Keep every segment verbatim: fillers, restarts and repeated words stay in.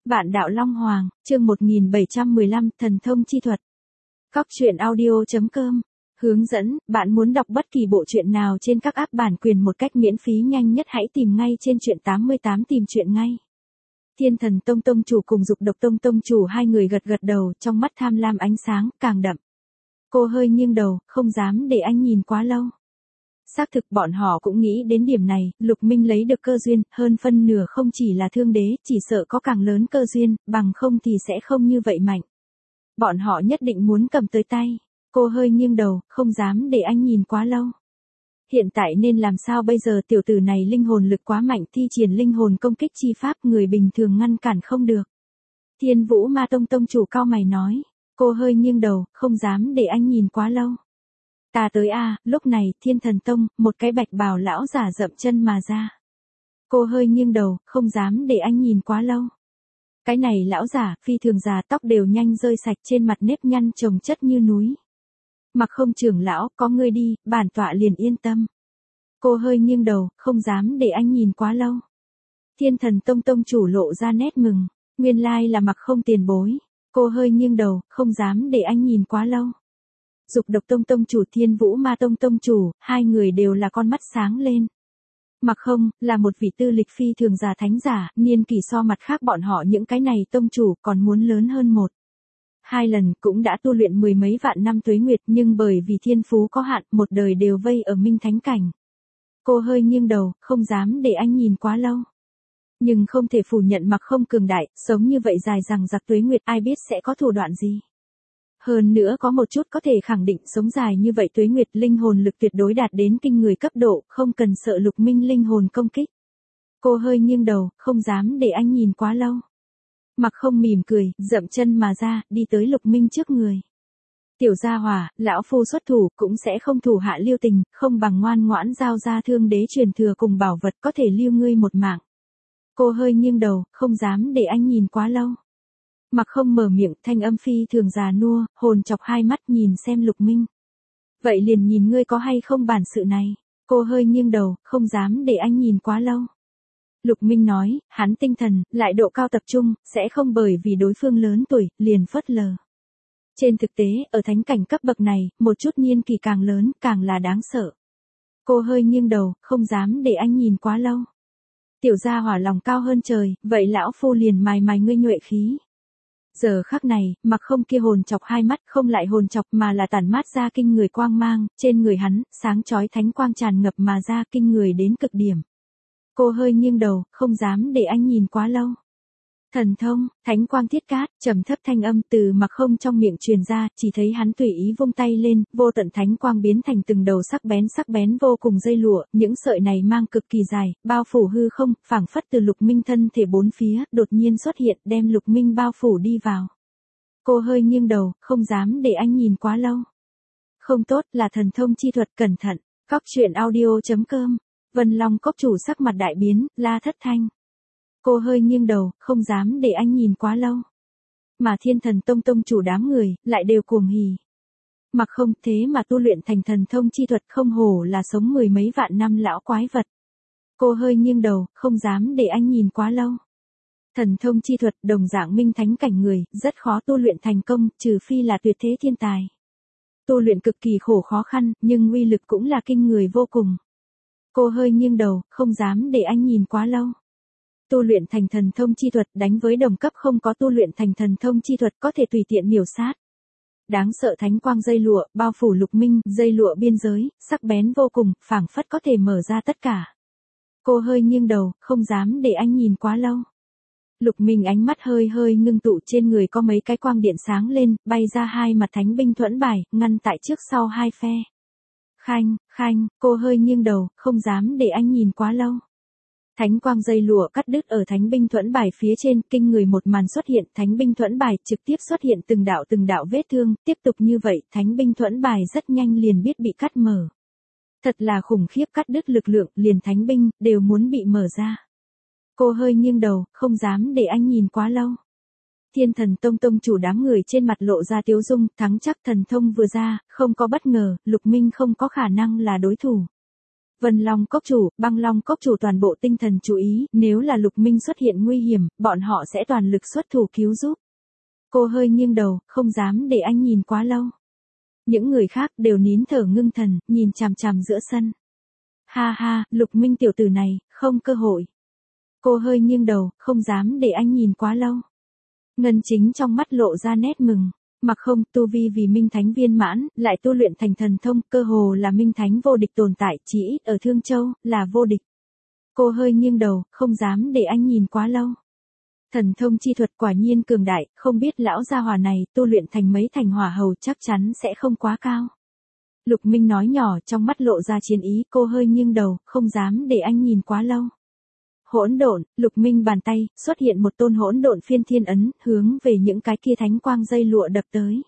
Vạn đạo Long Hoàng, chương một nghìn bảy trăm mười lăm, thần thông chi thuật. Cóc truyện audio chấm com. Hướng dẫn, bạn muốn đọc bất kỳ bộ truyện nào trên các app bản quyền một cách miễn phí nhanh nhất hãy tìm ngay trên truyện tám mươi tám tìm truyện ngay. Thiên Thần Tông Tông chủ cùng Dục Độc Tông Tông chủ hai người gật gật đầu, trong mắt tham lam ánh sáng càng đậm. Cô hơi nghiêng đầu, không dám để anh nhìn quá lâu. Xác thực bọn họ cũng nghĩ đến điểm này, Lục Minh lấy được cơ duyên, hơn phân nửa không chỉ là thương đế, chỉ sợ có càng lớn cơ duyên, bằng không thì sẽ không như vậy mạnh. Bọn họ nhất định muốn cầm tới tay. Cô hơi nghiêng đầu, không dám để anh nhìn quá lâu. Hiện tại nên làm sao bây giờ, tiểu tử này linh hồn lực quá mạnh, thi triển linh hồn công kích chi pháp, người bình thường ngăn cản không được. Thiên Vũ Ma Tông Tông chủ cao mày nói. Cô hơi nghiêng đầu, không dám để anh nhìn quá lâu. Ta tới a, à, lúc này, Thiên Thần Tông, một cái bạch bào lão giả dậm chân mà ra. Cô hơi nghiêng đầu, không dám để anh nhìn quá lâu. Cái này lão giả, phi thường già, tóc đều nhanh rơi sạch, trên mặt nếp nhăn chồng chất như núi. Mặc Không trưởng lão, có ngươi đi, bản tọa liền yên tâm. Cô hơi nghiêng đầu, không dám để anh nhìn quá lâu. Thiên Thần Tông Tông chủ lộ ra nét mừng, nguyên lai là Mặc Không tiền bối. Cô hơi nghiêng đầu, không dám để anh nhìn quá lâu. Dục Độc Tông Tông chủ, Thiên Vũ Ma Tông Tông chủ, hai người đều là con mắt sáng lên. Mặc Không, là một vị tư lịch phi thường già thánh giả, niên kỷ so mặt khác bọn họ những cái này tông chủ còn muốn lớn hơn một. Hai lần cũng đã tu luyện mười mấy vạn năm tuế nguyệt, nhưng bởi vì thiên phú có hạn, một đời đều vây ở minh thánh cảnh. Cô hơi nghiêng đầu, không dám để anh nhìn quá lâu. Nhưng không thể phủ nhận Mặc Không cường đại, sống như vậy dài dằng dặc tuế nguyệt, ai biết sẽ có thủ đoạn gì. Hơn nữa có một chút có thể khẳng định, sống dài như vậy tuế nguyệt, linh hồn lực tuyệt đối đạt đến kinh người cấp độ, không cần sợ Lục Minh linh hồn công kích. Cô hơi nghiêng đầu, không dám để anh nhìn quá lâu. Mặc Không mỉm cười, dậm chân mà ra, đi tới Lục Minh trước người. Tiểu gia hỏa, lão phu xuất thủ, cũng sẽ không thủ hạ lưu tình, không bằng ngoan ngoãn giao ra thương đế truyền thừa cùng bảo vật, có thể lưu ngươi một mạng. Cô hơi nghiêng đầu, không dám để anh nhìn quá lâu. Mặc Không mở miệng, thanh âm phi thường già nua, hồn chọc hai mắt nhìn xem Lục Minh. Vậy liền nhìn ngươi có hay không bản sự này. Cô hơi nghiêng đầu, không dám để anh nhìn quá lâu. Lục Minh nói, hắn tinh thần, lại độ cao tập trung, sẽ không bởi vì đối phương lớn tuổi, liền phớt lờ. Trên thực tế, ở thánh cảnh cấp bậc này, một chút niên kỳ càng lớn, càng là đáng sợ. Cô hơi nghiêng đầu, không dám để anh nhìn quá lâu. Tiểu gia hỏa lòng cao hơn trời, vậy lão phu liền mài mài ngươi nhuệ khí. Giờ khắc này, Mặc Không kia hồn chọc hai mắt, không lại hồn chọc mà là tản mát ra kinh người quang mang, trên người hắn, sáng chói thánh quang tràn ngập mà ra, kinh người đến cực điểm. Cô hơi nghiêng đầu, không dám để anh nhìn quá lâu. Thần thông, thánh quang thiết cát, trầm thấp thanh âm từ Mặc Không trong miệng truyền ra, chỉ thấy hắn tùy ý vung tay lên, vô tận thánh quang biến thành từng đầu sắc bén sắc bén vô cùng dây lụa, những sợi này mang cực kỳ dài, bao phủ hư không, phảng phất từ Lục Minh thân thể bốn phía, đột nhiên xuất hiện, đem Lục Minh bao phủ đi vào. Cô hơi nghiêng đầu, không dám để anh nhìn quá lâu. Không tốt, là thần thông chi thuật, cẩn thận. Cóc truyện audio chấm com. Vân Long Cốc chủ sắc mặt đại biến, la thất thanh. Cô hơi nghiêng đầu, không dám để anh nhìn quá lâu. Mà Thiên Thần Tông Tông chủ đám người, lại đều cuồng hỉ. Mặc Không, thế mà tu luyện thành thần thông chi thuật, không hổ là sống mười mấy vạn năm lão quái vật. Cô hơi nghiêng đầu, không dám để anh nhìn quá lâu. Thần thông chi thuật, đồng dạng minh thánh cảnh người, rất khó tu luyện thành công, trừ phi là tuyệt thế thiên tài. Tu luyện cực kỳ khổ khó khăn, nhưng uy lực cũng là kinh người vô cùng. Cô hơi nghiêng đầu, không dám để anh nhìn quá lâu. Tu luyện thành thần thông chi thuật, đánh với đồng cấp không có tu luyện thành thần thông chi thuật, có thể tùy tiện miểu sát. Đáng sợ thánh quang dây lụa, bao phủ Lục Minh, dây lụa biên giới, sắc bén vô cùng, phảng phất có thể mở ra tất cả. Cô hơi nghiêng đầu, không dám để anh nhìn quá lâu. Lục Minh ánh mắt hơi hơi ngưng tụ, trên người có mấy cái quang điện sáng lên, bay ra hai mặt thánh binh thuẫn bài, ngăn tại trước sau hai phe. Khanh, khanh, cô hơi nghiêng đầu, không dám để anh nhìn quá lâu. Thánh quang dây lụa cắt đứt ở thánh binh thuẫn bài phía trên, kinh người một màn xuất hiện, thánh binh thuẫn bài trực tiếp xuất hiện từng đạo từng đạo vết thương, tiếp tục như vậy, thánh binh thuẫn bài rất nhanh liền biết bị cắt mở. Thật là khủng khiếp, cắt đứt lực lượng, liền thánh binh, đều muốn bị mở ra. Cô hơi nghiêng đầu, không dám để anh nhìn quá lâu. Thiên Thần Tông Tông chủ đám người trên mặt lộ ra tiếu dung, thắng chắc thần thông vừa ra, không có bất ngờ, Lục Minh không có khả năng là đối thủ. Vân Long Cốc chủ, Băng Long Cốc chủ toàn bộ tinh thần chú ý, nếu là Lục Minh xuất hiện nguy hiểm, bọn họ sẽ toàn lực xuất thủ cứu giúp. Cô hơi nghiêng đầu, không dám để anh nhìn quá lâu. Những người khác đều nín thở ngưng thần, nhìn chằm chằm giữa sân. Ha ha, Lục Minh tiểu tử này, không cơ hội. Cô hơi nghiêng đầu, không dám để anh nhìn quá lâu. Ngân Chính trong mắt lộ ra nét mừng. Mặc không, tu vi vì Minh Thánh viên mãn, lại tu luyện thành thần thông, cơ hồ là Minh Thánh vô địch tồn tại, chỉ ít ở Thương Châu, là vô địch. Cô hơi nghiêng đầu, không dám để anh nhìn quá lâu. Thần thông chi thuật quả nhiên cường đại, không biết lão gia hỏa này tu luyện thành mấy thành hỏa hầu chắc chắn sẽ không quá cao. Lục Minh nói nhỏ, trong mắt lộ ra chiến ý, cô hơi nghiêng đầu, không dám để anh nhìn quá lâu. Hỗn độn, Lục Minh bàn tay, xuất hiện một tôn hỗn độn phiên thiên ấn, hướng về những cái kia thánh quang dây lụa đập tới.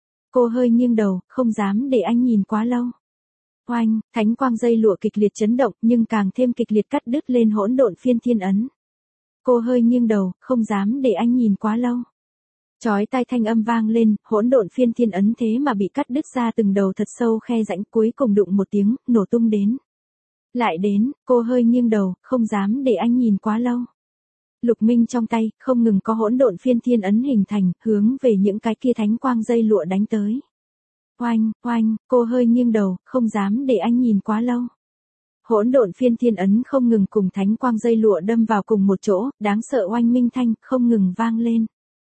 Cô hơi nghiêng đầu, không dám để anh nhìn quá lâu. Oanh, thánh quang dây lụa kịch liệt chấn động, nhưng càng thêm kịch liệt cắt đứt lên hỗn độn phiên thiên ấn. Cô hơi nghiêng đầu, không dám để anh nhìn quá lâu. Chói tai thanh âm vang lên, hỗn độn phiên thiên ấn thế mà bị cắt đứt ra từng đầu thật sâu khe rãnh, cuối cùng đụng một tiếng, nổ tung đến. Lại đến, cô hơi nghiêng đầu, không dám để anh nhìn quá lâu. Lục Minh trong tay, không ngừng có hỗn độn phiên thiên ấn hình thành, hướng về những cái kia thánh quang dây lụa đánh tới. Oanh, oanh, cô hơi nghiêng đầu, không dám để anh nhìn quá lâu. Hỗn độn phiên thiên ấn không ngừng cùng thánh quang dây lụa đâm vào cùng một chỗ, đáng sợ oanh minh thanh, không ngừng vang lên.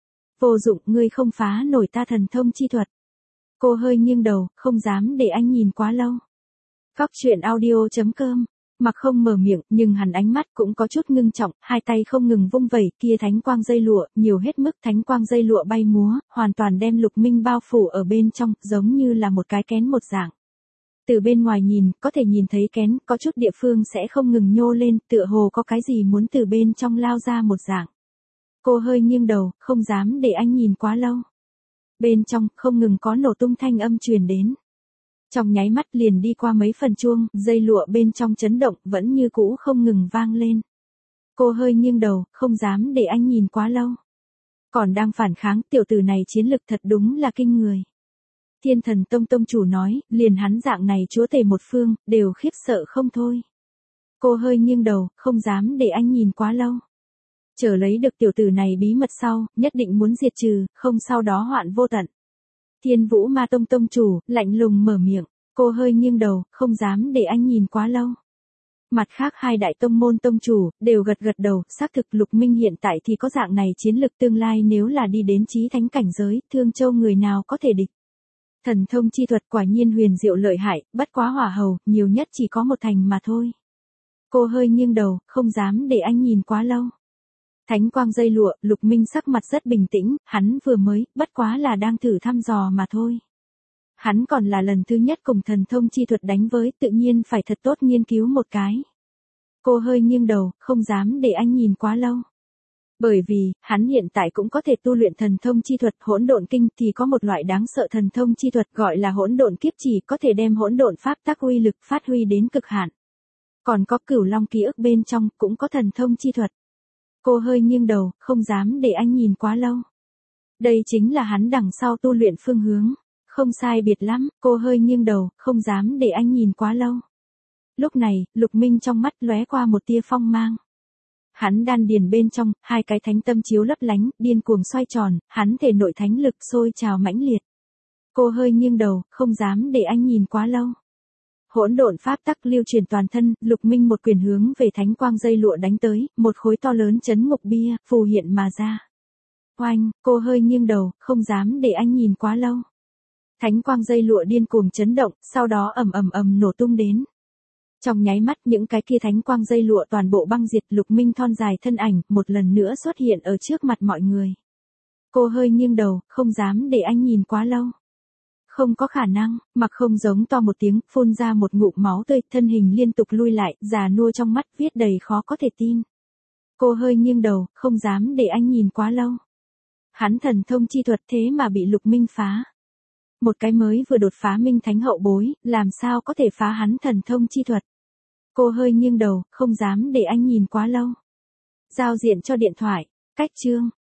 Vô dụng, ngươi không phá nổi ta thần thông chi thuật. Cô hơi nghiêng đầu, không dám để anh nhìn quá lâu. Cóc truyện audio chấm com. Mặc không mở miệng, nhưng hắn ánh mắt cũng có chút ngưng trọng, hai tay không ngừng vung vẩy, kia thánh quang dây lụa, nhiều hết mức thánh quang dây lụa bay múa, hoàn toàn đem Lục Minh bao phủ ở bên trong, giống như là một cái kén một dạng. Từ bên ngoài nhìn, có thể nhìn thấy kén, có chút địa phương sẽ không ngừng nhô lên, tựa hồ có cái gì muốn từ bên trong lao ra một dạng. Cô hơi nghiêng đầu, không dám để anh nhìn quá lâu. Bên trong, không ngừng có nổ tung thanh âm truyền đến. Trong nháy mắt liền đi qua mấy phần chuông, dây lụa bên trong chấn động, vẫn như cũ không ngừng vang lên. Cô hơi nghiêng đầu, không dám để anh nhìn quá lâu. Còn đang phản kháng, tiểu tử này chiến lực thật đúng là kinh người. Thiên Thần Tông tông chủ nói, liền hắn dạng này chúa tể một phương, đều khiếp sợ không thôi. Cô hơi nghiêng đầu, không dám để anh nhìn quá lâu. Chờ lấy được tiểu tử này bí mật sau, nhất định muốn diệt trừ, không sau đó hoạn vô tận. Thiên Vũ Ma Tông tông chủ, lạnh lùng mở miệng, cô hơi nghiêng đầu, không dám để anh nhìn quá lâu. Mặt khác hai đại tông môn tông chủ, đều gật gật đầu, xác thực Lục Minh hiện tại thì có dạng này chiến lực tương lai nếu là đi đến chí thánh cảnh giới, Thương Châu người nào có thể địch. Thần thông chi thuật quả nhiên huyền diệu lợi hại, bất quá hỏa hầu, nhiều nhất chỉ có một thành mà thôi. Cô hơi nghiêng đầu, không dám để anh nhìn quá lâu. Thánh quang dây lụa, Lục Minh sắc mặt rất bình tĩnh, hắn vừa mới, bất quá là đang thử thăm dò mà thôi. Hắn còn là lần thứ nhất cùng thần thông chi thuật đánh với, tự nhiên phải thật tốt nghiên cứu một cái. Cô hơi nghiêng đầu, không dám để anh nhìn quá lâu. Bởi vì, hắn hiện tại cũng có thể tu luyện thần thông chi thuật, hỗn độn kinh thì có một loại đáng sợ thần thông chi thuật gọi là hỗn độn kiếp chỉ, có thể đem hỗn độn pháp tắc uy lực phát huy đến cực hạn. Còn có Cửu Long ký ức bên trong, cũng có thần thông chi thuật. Cô hơi nghiêng đầu, không dám để anh nhìn quá lâu. Đây chính là hắn đằng sau tu luyện phương hướng. Không sai biệt lắm, cô hơi nghiêng đầu, không dám để anh nhìn quá lâu. Lúc này, Lục Minh trong mắt lóe qua một tia phong mang. Hắn đan điền bên trong, hai cái thánh tâm chiếu lấp lánh, điên cuồng xoay tròn, hắn thể nội thánh lực sôi trào mãnh liệt. Cô hơi nghiêng đầu, không dám để anh nhìn quá lâu. Hỗn độn pháp tắc lưu truyền toàn thân, Lục Minh một quyền hướng về thánh quang dây lụa đánh tới, một khối to lớn chấn ngục bia, phù hiện mà ra. Oanh, cô hơi nghiêng đầu, không dám để anh nhìn quá lâu. Thánh quang dây lụa điên cuồng chấn động, sau đó ầm ầm ầm nổ tung đến. Trong nháy mắt những cái kia thánh quang dây lụa toàn bộ băng diệt, Lục Minh thon dài thân ảnh, một lần nữa xuất hiện ở trước mặt mọi người. Cô hơi nghiêng đầu, không dám để anh nhìn quá lâu. Không có khả năng, Mặc Không giống to một tiếng, phun ra một ngụm máu tươi, thân hình liên tục lui lại, già nua trong mắt viết đầy khó có thể tin. Cô hơi nghiêng đầu, không dám để anh nhìn quá lâu. Hắn thần thông chi thuật thế mà bị Lục Minh phá. Một cái mới vừa đột phá minh thánh hậu bối, làm sao có thể phá hắn thần thông chi thuật. Cô hơi nghiêng đầu, không dám để anh nhìn quá lâu. Giao diện cho điện thoại, cách chương.